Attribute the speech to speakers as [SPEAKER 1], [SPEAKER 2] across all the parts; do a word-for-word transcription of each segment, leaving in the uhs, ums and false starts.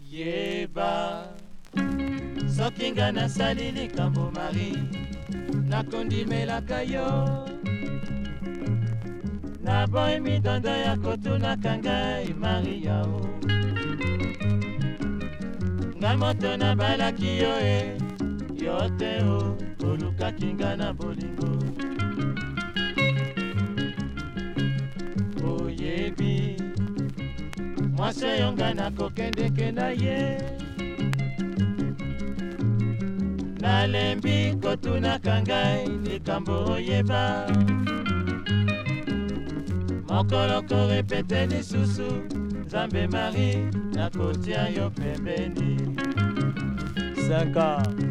[SPEAKER 1] Yeba soki nga nasali likambo Marie, nakondimelaka yo. Naboyi midondo ya kotunaka ngai Maria o. Ngai moto nabalaki yo e, yo te o, olukaki nga na bolingo. Oyebi mwasi oyo nga nakokendeke na ye, nalembi kotunaka ngai likambo oyeba. Mokolo korepete lisusu Nzambe Marie, nakotia yo pembeni. Saka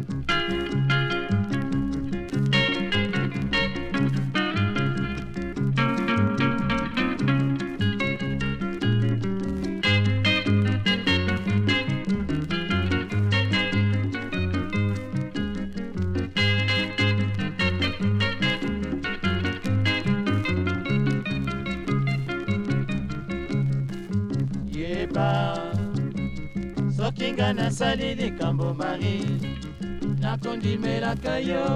[SPEAKER 1] soki nga nasali likambo Marie, nakondimelaka yo.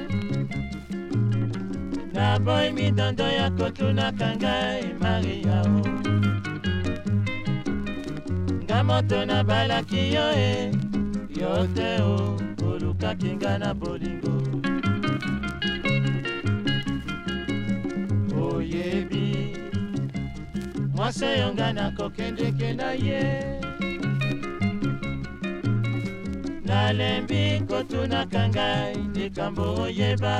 [SPEAKER 1] Naboyi midondo ya kotunaka ngai Maria o. Nga moto nabalaki yo e, yo te o, olukaki nga na bolingo. Oyebi mwasi oyo nga nakokendeke na ye, nalembi kotunaka ngai likambo oyeba.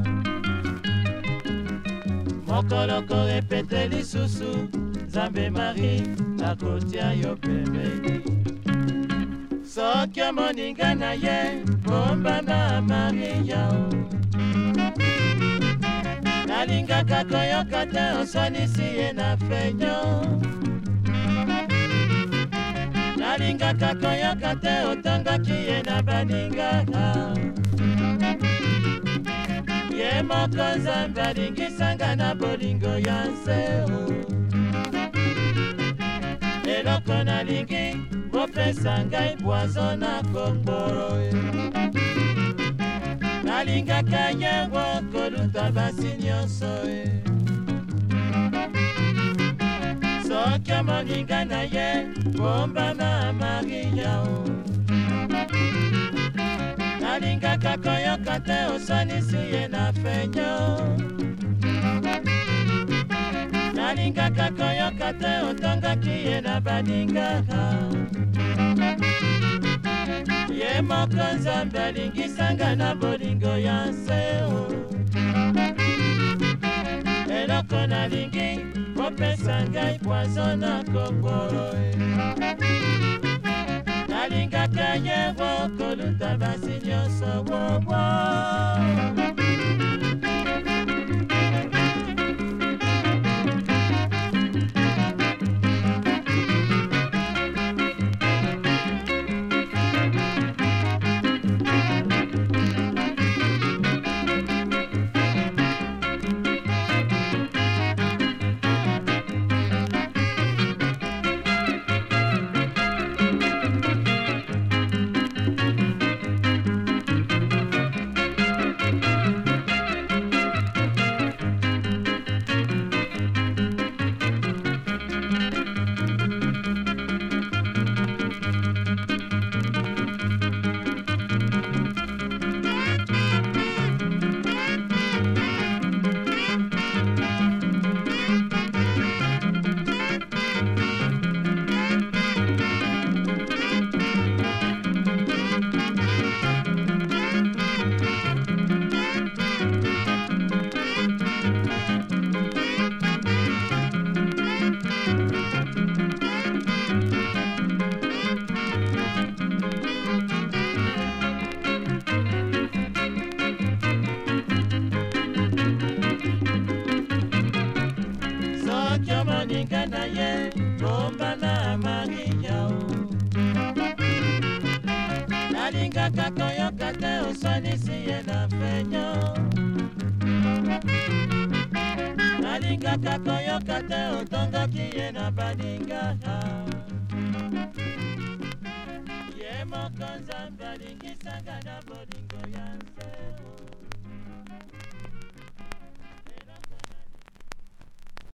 [SPEAKER 1] Mokolo korepete lisusu Nzambe Marie, nakotia yo pembeni. Soki omoni nga na ye, bombama Maria o. Nalingaka koyoka te oswanisi ye na fenyo, nalingaka koyoka te otongaki ye na baningaka. Ye moko Nzambe alingisanga na bolingo ya nse o. Eloko nalingi bopesa ngai bwazo na kokoro e. Nalingaka yango koluta basi nyonso e. Soki omoni nga na ye, bombama Maria o. Nalingaka koyoka te oswanisi ye na fenyo, nalingaka koyoka te otongaki ye na baningaka. Ye moko Nzambe alingisanga na bolingo ya nse o. Eloko nalingi bopesa ngai bwazo na kokoro e. Nalingaka yango koluta basi nyonso wowo. Moninga na ye, bomba na Maria o. Nalingaka koyoka te oswanisi ye na fenyo, nalingaka koyoka te otongaki ye na baningaka. moko nzambe alingisanga na bolingo ya